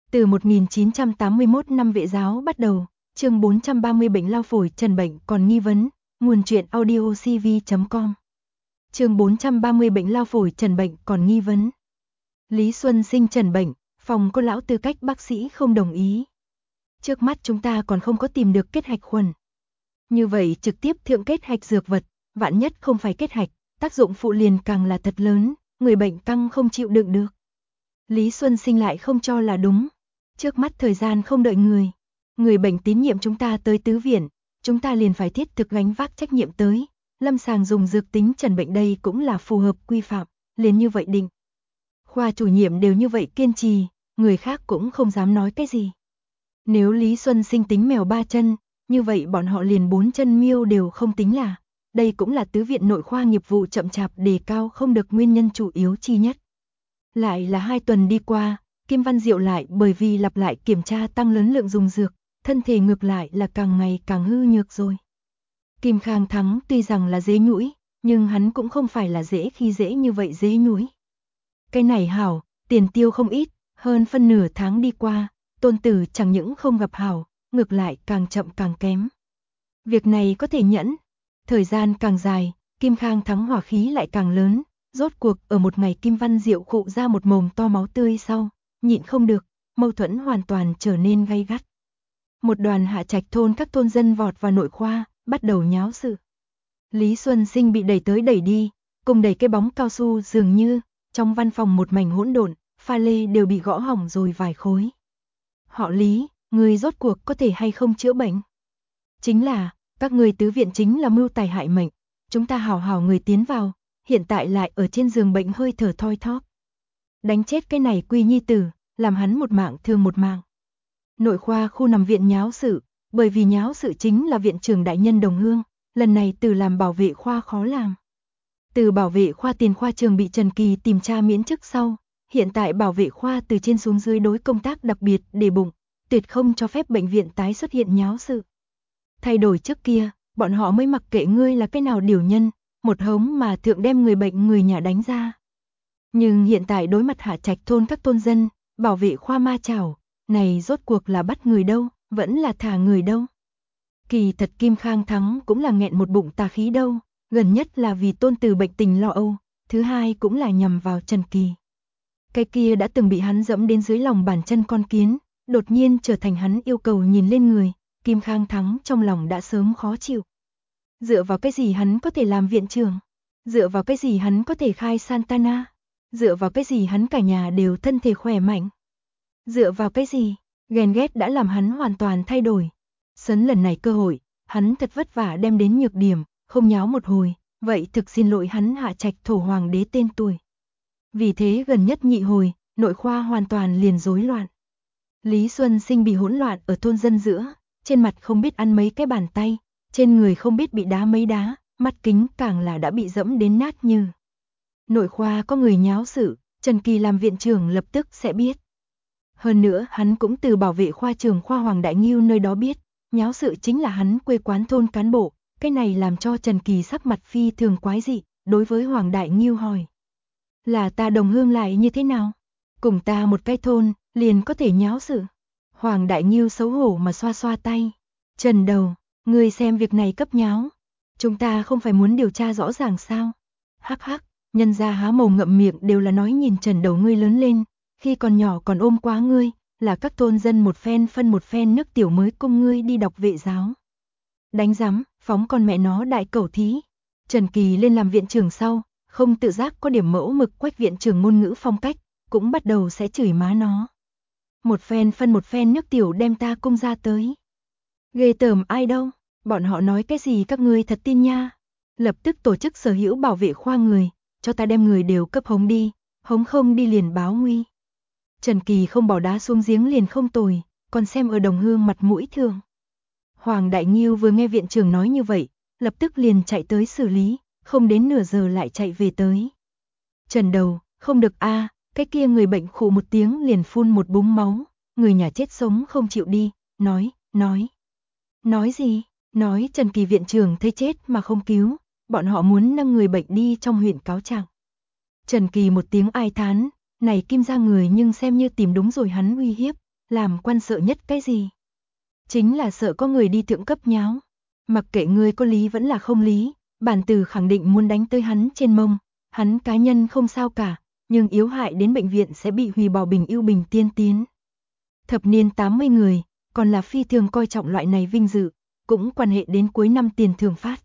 Từ 1981 năm vệ giáo bắt đầu, chương 430 bệnh lao phổi trần bệnh còn nghi vấn, nguồn truyện audio cv.com. Chương 430 bệnh lao phổi trần bệnh còn nghi vấn. Lý Xuân Sinh trần bệnh, phòng có lão tư cách bác sĩ không đồng ý. Trước mắt chúng ta còn không có tìm được kết hạch khuẩn. Như vậy trực tiếp thượng kết hạch dược vật, vạn nhất không phải kết hạch, tác dụng phụ liền càng là thật lớn, người bệnh căng không chịu đựng được. Lý Xuân Sinh lại không cho là đúng. Trước mắt thời gian không đợi người bệnh tín nhiệm chúng ta tới tứ viện, chúng ta liền phải thiết thực gánh vác trách nhiệm tới, lâm sàng dùng dược tính trần bệnh đây cũng là phù hợp quy phạm, liền như vậy định. Khoa chủ nhiệm đều như vậy kiên trì, người khác cũng không dám nói cái gì. Nếu Lý Xuân Sinh tính mèo ba chân, như vậy bọn họ liền bốn chân miêu đều không tính là, đây cũng là tứ viện nội khoa nghiệp vụ chậm chạp đề cao không được nguyên nhân chủ yếu chi nhất. Lại là 2 tuần đi qua, Kim Văn Diệu lại bởi vì lặp lại kiểm tra tăng lớn lượng dùng dược, thân thể ngược lại là càng ngày càng hư nhược rồi. Kim Khang Thắng tuy rằng là dế nhũi, nhưng hắn cũng không phải là dễ khi dễ như vậy dế nhũi. Cái này hảo, tiền tiêu không ít, hơn phân nửa tháng đi qua, Tôn Tử chẳng những không gặp hảo, ngược lại càng chậm càng kém. Việc này có thể nhẫn, thời gian càng dài, Kim Khang Thắng hỏa khí lại càng lớn, rốt cuộc ở một ngày Kim Văn Diệu khụ ra một mồm to máu tươi sau, nhịn không được, mâu thuẫn hoàn toàn trở nên gay gắt. Một đoàn Hạ Trạch thôn các thôn dân vọt vào nội khoa, bắt đầu nháo sự. Lý Xuân Sinh bị đẩy tới đẩy đi, cùng đẩy cái bóng cao su dường như, trong văn phòng một mảnh hỗn độn, pha lê đều bị gõ hỏng rồi vài khối. Họ Lý, người rốt cuộc có thể hay không chữa bệnh? Chính là, các người tứ viện chính là mưu tài hại mệnh, chúng ta hào người tiến vào, hiện tại lại ở trên giường bệnh hơi thở thoi thóp. Đánh chết cái này quy nhi tử, làm hắn một mạng thương một mạng. Nội khoa khu nằm viện nháo sự, bởi vì nháo sự chính là viện trưởng đại nhân Đồng Hương, lần này từ làm bảo vệ khoa khó làm. Từ bảo vệ khoa tiền khoa trường bị Trần Kỳ tìm tra miễn chức sau, hiện tại bảo vệ khoa từ trên xuống dưới đối công tác đặc biệt để bụng, tuyệt không cho phép bệnh viện tái xuất hiện nháo sự. Thay đổi trước kia, bọn họ mới mặc kệ ngươi là cái nào điều nhân, một hống mà thượng đem người bệnh người nhà đánh ra. Nhưng hiện tại đối mặt Hạ Trạch thôn các thôn dân, bảo vệ khoa ma chảo, này rốt cuộc là bắt người đâu, vẫn là thả người đâu. Kỳ thật Kim Khang Thắng cũng là nghẹn một bụng tà khí đâu, gần nhất là vì Tôn Từ bệnh tình lo âu, thứ hai cũng là nhằm vào Trần Kỳ. Cái kia đã từng bị hắn dẫm đến dưới lòng bàn chân con kiến, đột nhiên trở thành hắn yêu cầu nhìn lên người, Kim Khang Thắng trong lòng đã sớm khó chịu. Dựa vào cái gì hắn có thể làm viện trưởng? Dựa vào cái gì hắn có thể khai Santana? Dựa vào cái gì hắn cả nhà đều thân thể khỏe mạnh? Dựa vào cái gì? Ghen ghét đã làm hắn hoàn toàn thay đổi. Sấn lần này cơ hội, hắn thật vất vả đem đến nhược điểm, không nháo một hồi, vậy thực xin lỗi hắn Hạ Trạch thổ hoàng đế tên tuổi. Vì thế gần nhất nhị hồi, nội khoa hoàn toàn liền rối loạn. Lý Xuân Sinh bị hỗn loạn ở thôn dân giữa, trên mặt không biết ăn mấy cái bàn tay, trên người không biết bị đá mấy đá, mắt kính càng là đã bị dẫm đến nát như. Nội khoa có người nháo sự, Trần Kỳ làm viện trưởng lập tức sẽ biết. Hơn nữa hắn cũng từ bảo vệ khoa trường khoa Hoàng Đại Nghiêu nơi đó biết, nháo sự chính là hắn quê quán thôn cán bộ, cái này làm cho Trần Kỳ sắc mặt phi thường quái dị, đối với Hoàng Đại Nghiêu hỏi. Là ta Đồng Hương lại như thế nào? Cùng ta một cái thôn, liền có thể nháo sự. Hoàng Đại Nghiêu xấu hổ mà xoa xoa tay. Trần Đầu, ngươi xem việc này cấp nháo. Chúng ta không phải muốn điều tra rõ ràng sao? Hắc hắc, nhân gia há mồm ngậm miệng đều là nói nhìn Trần Đầu ngươi lớn lên, khi còn nhỏ còn ôm quá ngươi, là các thôn dân một phen phân một phen nước tiểu mới cùng ngươi đi đọc vệ giáo. Đánh rắm, phóng con mẹ nó đại cẩu thí. Trần Kỳ lên làm viện trưởng sau, không tự giác có điểm mẫu mực quách viện trưởng ngôn ngữ phong cách, cũng bắt đầu sẽ chửi má nó. Một phen phân một phen nước tiểu đem ta cung ra tới. Ghê tởm ai đâu, bọn họ nói cái gì các ngươi thật tin nha. Lập tức tổ chức sở hữu bảo vệ khoa người, cho ta đem người đều cấp hống đi, hống không đi liền báo nguy. Trần Kỳ không bỏ đá xuống giếng liền không tồi, còn xem ở Đồng Hương mặt mũi thường. Hoàng Đại Nghiêu vừa nghe viện trưởng nói như vậy, lập tức liền chạy tới xử lý, không đến nửa giờ lại chạy về tới. Trần Đầu, không được a, cái kia người bệnh khụ một tiếng liền phun một búng máu, người nhà chết sống không chịu đi, nói. Nói gì? Nói Trần Kỳ viện trưởng thấy chết mà không cứu, bọn họ muốn nâng người bệnh đi trong huyện cáo trạng. Trần Kỳ một tiếng ai thán, này Kim gia người nhưng xem như tìm đúng rồi hắn uy hiếp, làm quan sợ nhất cái gì? Chính là sợ có người đi thượng cấp nháo. Mặc kệ ngươi có lý vẫn là không lý, bản tử khẳng định muốn đánh tới hắn trên mông. Hắn cá nhân không sao cả, nhưng yếu hại đến bệnh viện sẽ bị hủy bỏ bình ưu bình tiên tiến. Thập niên 80 người, còn là phi thường coi trọng loại này vinh dự, cũng quan hệ đến cuối năm tiền thưởng phát.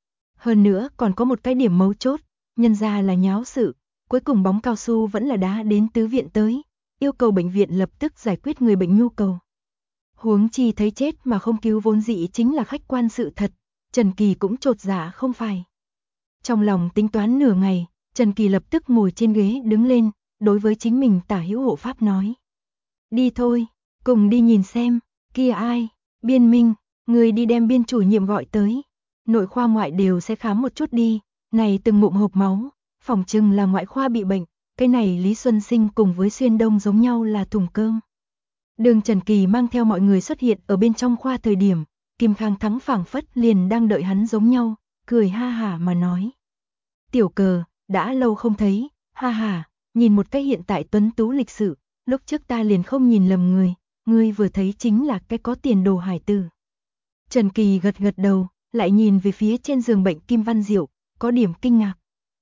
Hơn nữa còn có một cái điểm mấu chốt, nhân ra là nháo sự, cuối cùng bóng cao su vẫn là đá đến tứ viện tới, yêu cầu bệnh viện lập tức giải quyết người bệnh nhu cầu. Huống chi thấy chết mà không cứu vốn dĩ chính là khách quan sự thật, Trần Kỳ cũng chột dạ không phải. Trong lòng tính toán nửa ngày, Trần Kỳ lập tức ngồi trên ghế đứng lên, đối với chính mình tả hữu hộ pháp nói. Đi thôi, cùng đi nhìn xem, kia ai, Biên Minh, người đi đem biên chủ nhiệm gọi tới. Nội khoa ngoại đều sẽ khám một chút đi, này từng ngụm hộp máu, phỏng chừng là ngoại khoa bị bệnh, cái này Lý Xuân Sinh cùng với Xuyên Đông giống nhau là thùng cơm. Đường Trần Kỳ mang theo mọi người xuất hiện ở bên trong khoa thời điểm, Kim Khang Thắng phảng phất liền đang đợi hắn giống nhau, cười ha hả mà nói. Tiểu Cờ, đã lâu không thấy, ha hả, nhìn một cái hiện tại tuấn tú lịch sự, lúc trước ta liền không nhìn lầm người, ngươi vừa thấy chính là cái có tiền đồ hải tử. Trần Kỳ gật gật đầu, lại nhìn về phía trên giường bệnh Kim Văn Diệu, có điểm kinh ngạc.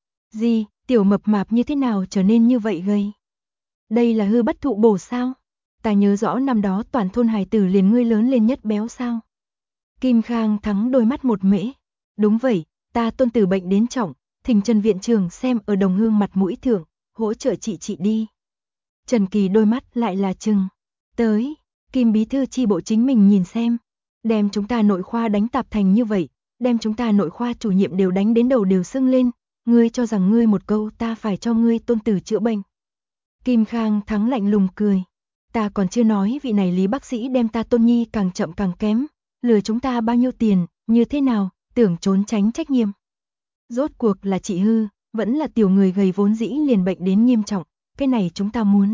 Gì, tiểu mập mạp như thế nào trở nên như vậy gầy? Đây là hư bất thụ bổ sao? Ta nhớ rõ năm đó toàn thôn hài tử liền ngươi lớn lên nhất béo sao? Kim Khang Thắng đôi mắt một mễ. Đúng vậy, ta tôn tử bệnh đến trọng, thỉnh Trần viện trưởng xem ở đồng hương mặt mũi thượng, hỗ trợ chị đi. Trần Kỳ đôi mắt lại là trừng. Tới, Kim bí thư chi bộ chính mình nhìn xem. Đem chúng ta nội khoa đánh tạp thành như vậy, đem chúng ta nội khoa chủ nhiệm đều đánh đến đầu đều sưng lên, ngươi cho rằng ngươi một câu ta phải cho ngươi tôn tử chữa bệnh. Kim Khang Thắng lạnh lùng cười. Ta còn chưa nói vị này Lý bác sĩ đem ta tôn nhi càng chậm càng kém, lừa chúng ta bao nhiêu tiền, như thế nào, tưởng trốn tránh trách nhiệm. Rốt cuộc là chị hư, vẫn là tiểu người gầy vốn dĩ liền bệnh đến nghiêm trọng, cái này chúng ta muốn.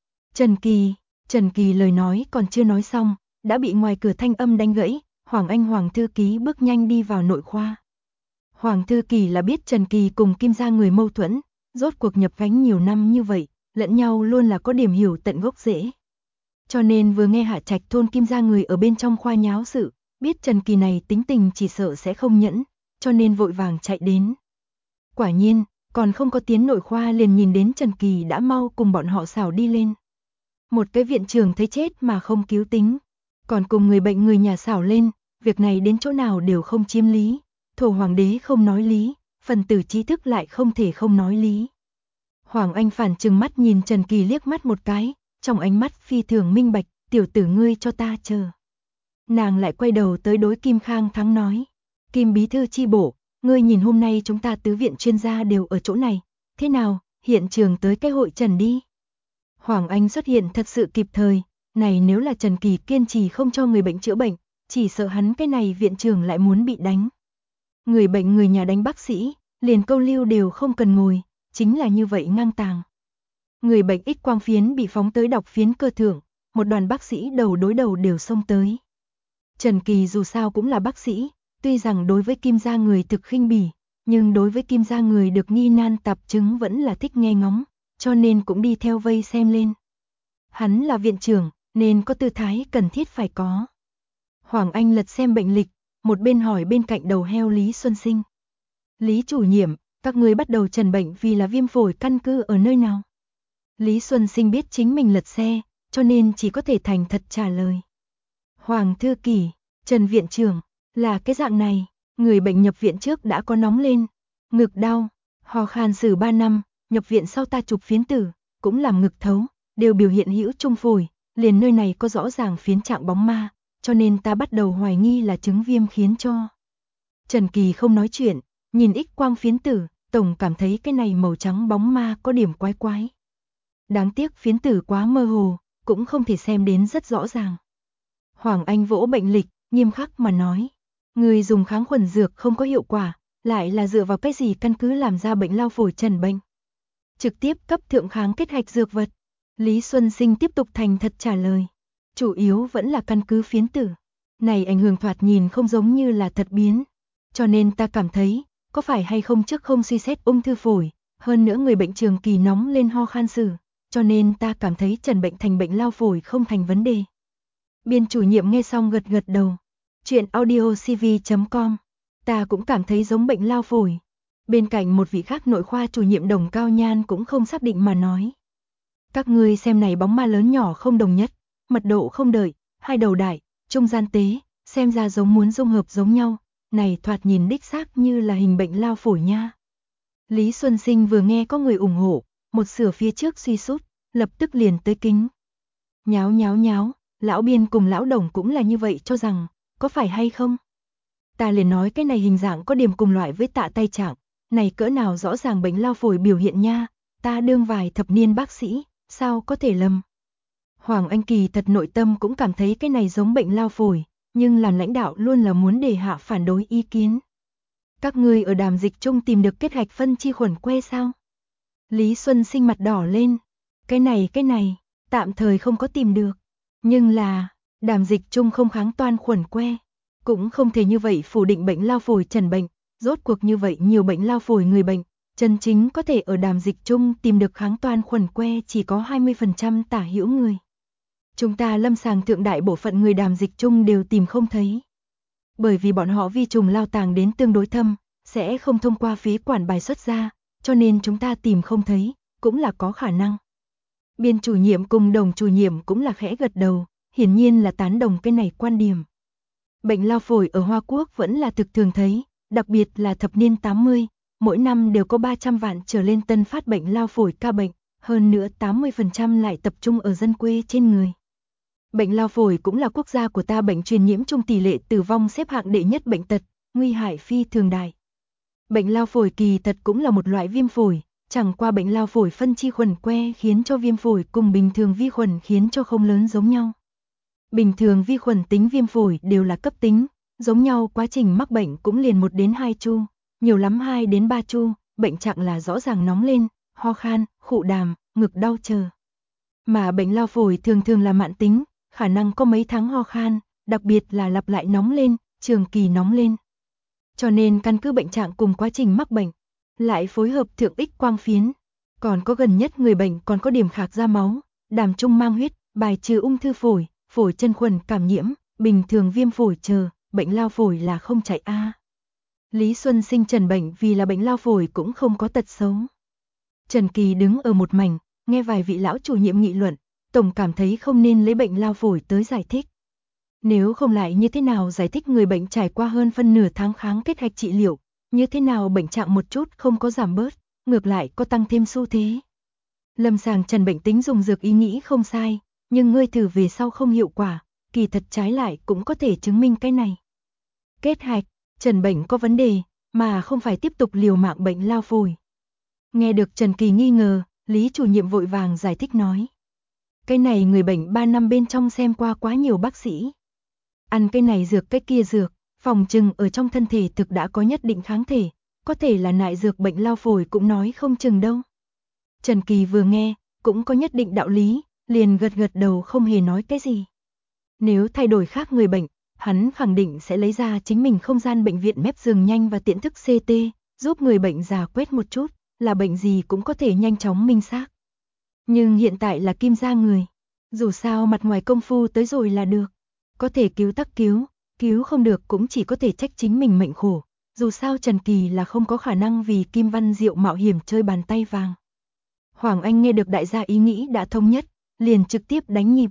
Trần Kỳ lời nói còn chưa nói xong, đã bị ngoài cửa thanh âm đánh gãy, Hoàng thư ký bước nhanh đi vào nội khoa. Hoàng thư ký là biết Trần Kỳ cùng Kim gia người mâu thuẫn, rốt cuộc nhập gánh nhiều năm như vậy, lẫn nhau luôn là có điểm hiểu tận gốc rễ. Cho nên vừa nghe Hạ Trạch thôn Kim gia người ở bên trong khoa nháo sự, biết Trần Kỳ này tính tình chỉ sợ sẽ không nhẫn, cho nên vội vàng chạy đến. Quả nhiên, còn không có tiến nội khoa liền nhìn đến Trần Kỳ đã mau cùng bọn họ xảo đi lên. Một cái viện trưởng thấy chết mà không cứu tính, còn cùng người bệnh người nhà xảo lên, việc này đến chỗ nào đều không chiếm lý, thổ hoàng đế không nói lý, phần tử trí thức lại không thể không nói lý. Hoàng Anh phản trừng mắt nhìn Trần Kỳ liếc mắt một cái, trong ánh mắt phi thường minh bạch, tiểu tử ngươi cho ta chờ. Nàng lại quay đầu tới đối Kim Khang Thắng nói, Kim bí thư chi bộ, ngươi nhìn hôm nay chúng ta tứ viện chuyên gia đều ở chỗ này, thế nào, hiện trường tới cái hội trần đi. Hoàng Anh xuất hiện thật sự kịp thời, này nếu là Trần Kỳ kiên trì không cho người bệnh chữa bệnh, chỉ sợ hắn cái này viện trưởng lại muốn bị đánh. Người bệnh người nhà đánh bác sĩ, liền câu lưu đều không cần ngồi, chính là như vậy ngang tàng. Người bệnh X quang phiến bị phóng tới đọc phiến cơ thượng, một đoàn bác sĩ đầu đối đầu đều xông tới. Trần Kỳ dù sao cũng là bác sĩ, tuy rằng đối với Kim gia người thực khinh bỉ, nhưng đối với Kim gia người được nghi nan tạp chứng vẫn là thích nghe ngóng, cho nên cũng đi theo vây xem lên. Hắn là viện trưởng, nên có tư thái cần thiết phải có. Hoàng Anh lật xem bệnh lịch, một bên hỏi bên cạnh đầu heo Lý Xuân Sinh. Lý chủ nhiệm, các người bắt đầu trần bệnh vì là viêm phổi căn cứ ở nơi nào? Lý Xuân Sinh biết chính mình lật xe, cho nên chỉ có thể thành thật trả lời. Hoàng thư ký, Trần viện trưởng, là cái dạng này, người bệnh nhập viện trước đã có nóng lên, ngực đau, ho khan xử 3 năm, nhập viện sau ta chụp phiến tử, cũng làm ngực thấu, đều biểu hiện hữu trung phổi, liền nơi này có rõ ràng phiến trạng bóng ma, cho nên ta bắt đầu hoài nghi là chứng viêm khiến cho. Trần Kỳ không nói chuyện, nhìn X quang phiến tử, tổng cảm thấy cái này màu trắng bóng ma có điểm quái quái. Đáng tiếc phiến tử quá mơ hồ, cũng không thể xem đến rất rõ ràng. Hoàng Anh vỗ bệnh lịch, nghiêm khắc mà nói, người dùng kháng khuẩn dược không có hiệu quả, lại là dựa vào cái gì căn cứ làm ra bệnh lao phổi trần bệnh. Trực tiếp cấp thượng kháng kết hạch dược vật. Lý Xuân Sinh tiếp tục thành thật trả lời, chủ yếu vẫn là căn cứ phiến tử. Này ảnh hưởng thoạt nhìn không giống như là thật biến, cho nên ta cảm thấy, có phải hay không trước không suy xét ung thư phổi, hơn nữa người bệnh trường kỳ nóng lên ho khan sử, cho nên ta cảm thấy trần bệnh thành bệnh lao phổi không thành vấn đề. Biên chủ nhiệm nghe xong gật gật đầu. Chuyện audiocv.com. Ta cũng cảm thấy giống bệnh lao phổi. Bên cạnh một vị khác nội khoa chủ nhiệm Đồng Cao Nhan cũng không xác định mà nói. Các ngươi xem này bóng ma lớn nhỏ không đồng nhất, mật độ không đợi, hai đầu đại, trung gian tế, xem ra giống muốn dung hợp giống nhau, này thoạt nhìn đích xác như là hình bệnh lao phổi nha. Lý Xuân Sinh vừa nghe có người ủng hộ, một sửa phía trước suy sút, lập tức liền tới kính. Nháo nháo nháo, lão Biên cùng lão Đồng cũng là như vậy cho rằng, có phải hay không? Ta liền nói cái này hình dạng có điểm cùng loại với tạ tay trạng, này cỡ nào rõ ràng bệnh lao phổi biểu hiện nha, ta đương vài thập niên bác sĩ, sao có thể lầm. Hoàng Anh Kỳ thật nội tâm cũng cảm thấy cái này giống bệnh lao phổi, nhưng làm lãnh đạo luôn là muốn đề hạ phản đối ý kiến. Các ngươi ở Đàm Dịch Trung tìm được kết hạch phân chi khuẩn que sao? Lý Xuân Sinh mặt đỏ lên. Cái này, tạm thời không có tìm được. Nhưng là, Đàm Dịch Trung không kháng toan khuẩn que. Cũng không thể như vậy phủ định bệnh lao phổi trần bệnh. Rốt cuộc như vậy nhiều bệnh lao phổi người bệnh, chân chính có thể ở Đàm Dịch Trung tìm được kháng toan khuẩn que chỉ có 20% tả hữu người. Chúng ta lâm sàng thượng đại bộ phận người Đàm Dịch Trung đều tìm không thấy. Bởi vì bọn họ vi trùng lao tàng đến tương đối thâm, sẽ không thông qua phế quản bài xuất ra, cho nên chúng ta tìm không thấy, cũng là có khả năng. Biên chủ nhiệm cùng Đồng chủ nhiệm cũng là khẽ gật đầu, hiển nhiên là tán đồng cái này quan điểm. Bệnh lao phổi ở Hoa Quốc vẫn là thực thường thấy, đặc biệt là thập niên 80, mỗi năm đều có 300 vạn trở lên tân phát bệnh lao phổi ca bệnh, hơn nữa 80% lại tập trung ở dân quê trên người. Bệnh lao phổi cũng là quốc gia của ta bệnh truyền nhiễm chung tỷ lệ tử vong xếp hạng đệ nhất bệnh tật, nguy hại phi thường đại. Bệnh lao phổi kỳ thật cũng là một loại viêm phổi, chẳng qua bệnh lao phổi phân chi khuẩn que khiến cho viêm phổi cùng bình thường vi khuẩn khiến cho không lớn giống nhau. Bình thường vi khuẩn tính viêm phổi đều là cấp tính, giống nhau quá trình mắc bệnh cũng liền 1 đến 2 chu, nhiều lắm 2 đến 3 chu, bệnh trạng là rõ ràng nóng lên, ho khan, khụ đàm, ngực đau chờ. Mà bệnh lao phổi thường thường là mãn tính, khả năng có mấy tháng ho khan, đặc biệt là lặp lại nóng lên, trường kỳ nóng lên. Cho nên căn cứ bệnh trạng cùng quá trình mắc bệnh, lại phối hợp thượng X quang phiến. Còn có gần nhất người bệnh còn có điểm khạc ra máu, đàm trung mang huyết, bài trừ ung thư phổi, phổi chân khuẩn cảm nhiễm, bình thường viêm phổi chờ, bệnh lao phổi là không chạy a. Lý Xuân Sinh trần bệnh vì là bệnh lao phổi cũng không có tật xấu. Trần Kỳ đứng ở một mảnh, nghe vài vị lão chủ nhiệm nghị luận, tổng cảm thấy không nên lấy bệnh lao phổi tới giải thích. Nếu không lại như thế nào giải thích người bệnh trải qua hơn phân nửa tháng kháng kết hạch trị liệu, như thế nào bệnh trạng một chút không có giảm bớt, ngược lại có tăng thêm xu thế. Lâm sàng trần bệnh tính dùng dược ý nghĩ không sai, nhưng ngươi thử về sau không hiệu quả, kỳ thật trái lại cũng có thể chứng minh cái này. Kết hạch, trần bệnh có vấn đề, mà không phải tiếp tục liều mạng bệnh lao phổi. Nghe được Trần Kỳ nghi ngờ, Lý chủ nhiệm vội vàng giải thích nói. Cái này người bệnh 3 năm bên trong xem qua quá nhiều bác sĩ. Ăn cái này dược cái kia dược, phòng chừng ở trong thân thể thực đã có nhất định kháng thể, có thể là nại dược bệnh lao phổi cũng nói không chừng đâu. Trần Kỳ vừa nghe, cũng có nhất định đạo lý, liền gật gật đầu không hề nói cái gì. Nếu thay đổi khác người bệnh, hắn khẳng định sẽ lấy ra chính mình không gian bệnh viện mép giường nhanh và tiện thức CT, giúp người bệnh già quét một chút, là bệnh gì cũng có thể nhanh chóng minh xác. Nhưng hiện tại là Kim gia người, dù sao mặt ngoài công phu tới rồi là được, có thể cứu tắc cứu, cứu không được cũng chỉ có thể trách chính mình mệnh khổ, dù sao Trần Kỳ là không có khả năng vì Kim Văn Diệu mạo hiểm chơi bàn tay vàng. Hoàng Anh nghe được đại gia ý nghĩ đã thống nhất, liền trực tiếp đánh nhịp.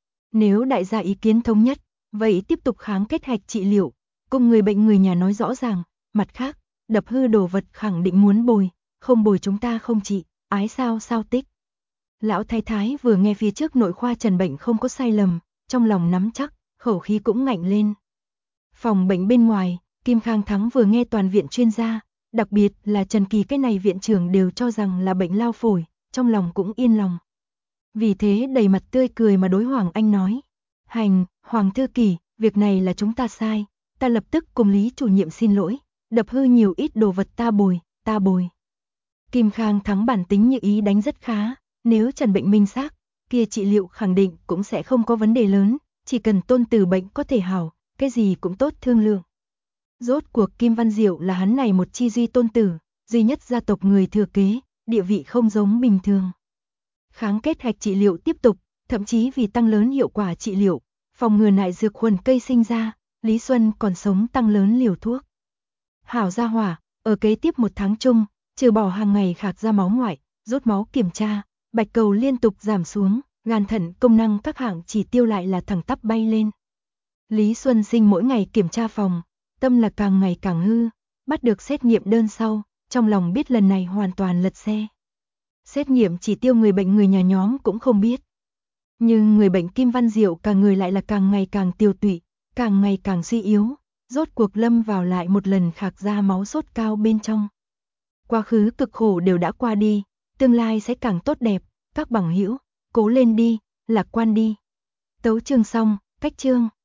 Nếu đại gia ý kiến thống nhất, vậy tiếp tục kháng kết hạch trị liệu, cùng người bệnh người nhà nói rõ ràng, mặt khác, đập hư đồ vật khẳng định muốn bồi, không bồi chúng ta không trị, ái sao sao tích. Lão thái thái vừa nghe phía trước nội khoa trần bệnh không có sai lầm, trong lòng nắm chắc, khẩu khí cũng ngạnh lên. Phòng bệnh bên ngoài, Kim Khang Thắng vừa nghe toàn viện chuyên gia, đặc biệt là Trần Kỳ cái này viện trưởng đều cho rằng là bệnh lao phổi, trong lòng cũng yên lòng. Vì thế đầy mặt tươi cười mà đối Hoàng Anh nói. Hành, Hoàng Thư Kỳ, việc này là chúng ta sai, ta lập tức cùng Lý chủ nhiệm xin lỗi, đập hư nhiều ít đồ vật ta bồi. Kim Khang Thắng bản tính như ý đánh rất khá, nếu trần bệnh minh xác, kia trị liệu khẳng định cũng sẽ không có vấn đề lớn, chỉ cần tôn từ bệnh có thể hảo, cái gì cũng tốt thương lượng. Rốt cuộc Kim Văn Diệu là hắn này một chi duy tôn tử, duy nhất gia tộc người thừa kế, địa vị không giống bình thường. Kháng kết hạch trị liệu tiếp tục, thậm chí vì tăng lớn hiệu quả trị liệu, phòng ngừa nại dược khuẩn cây sinh ra, Lý Xuân còn sống tăng lớn liều thuốc. Hảo gia hỏa, ở kế tiếp 1 tháng chung, trừ bỏ hàng ngày khạc ra máu ngoại, rút máu kiểm tra, bạch cầu liên tục giảm xuống, gan thận công năng các hạng chỉ tiêu lại là thẳng tắp bay lên. Lý Xuân Sinh mỗi ngày kiểm tra phòng, tâm là càng ngày càng hư, bắt được xét nghiệm đơn sau, trong lòng biết lần này hoàn toàn lật xe. Xét nghiệm chỉ tiêu người bệnh người nhà nhóm cũng không biết. Nhưng người bệnh Kim Văn Diệu cả người lại là càng ngày càng tiêu tụy, càng ngày càng suy yếu, rốt cuộc lâm vào lại một lần khạc ra máu sốt cao bên trong. Quá khứ cực khổ đều đã qua đi, tương lai sẽ càng tốt đẹp, các bằng hữu, cố lên đi, lạc quan đi. Tấu chương xong, cách chương.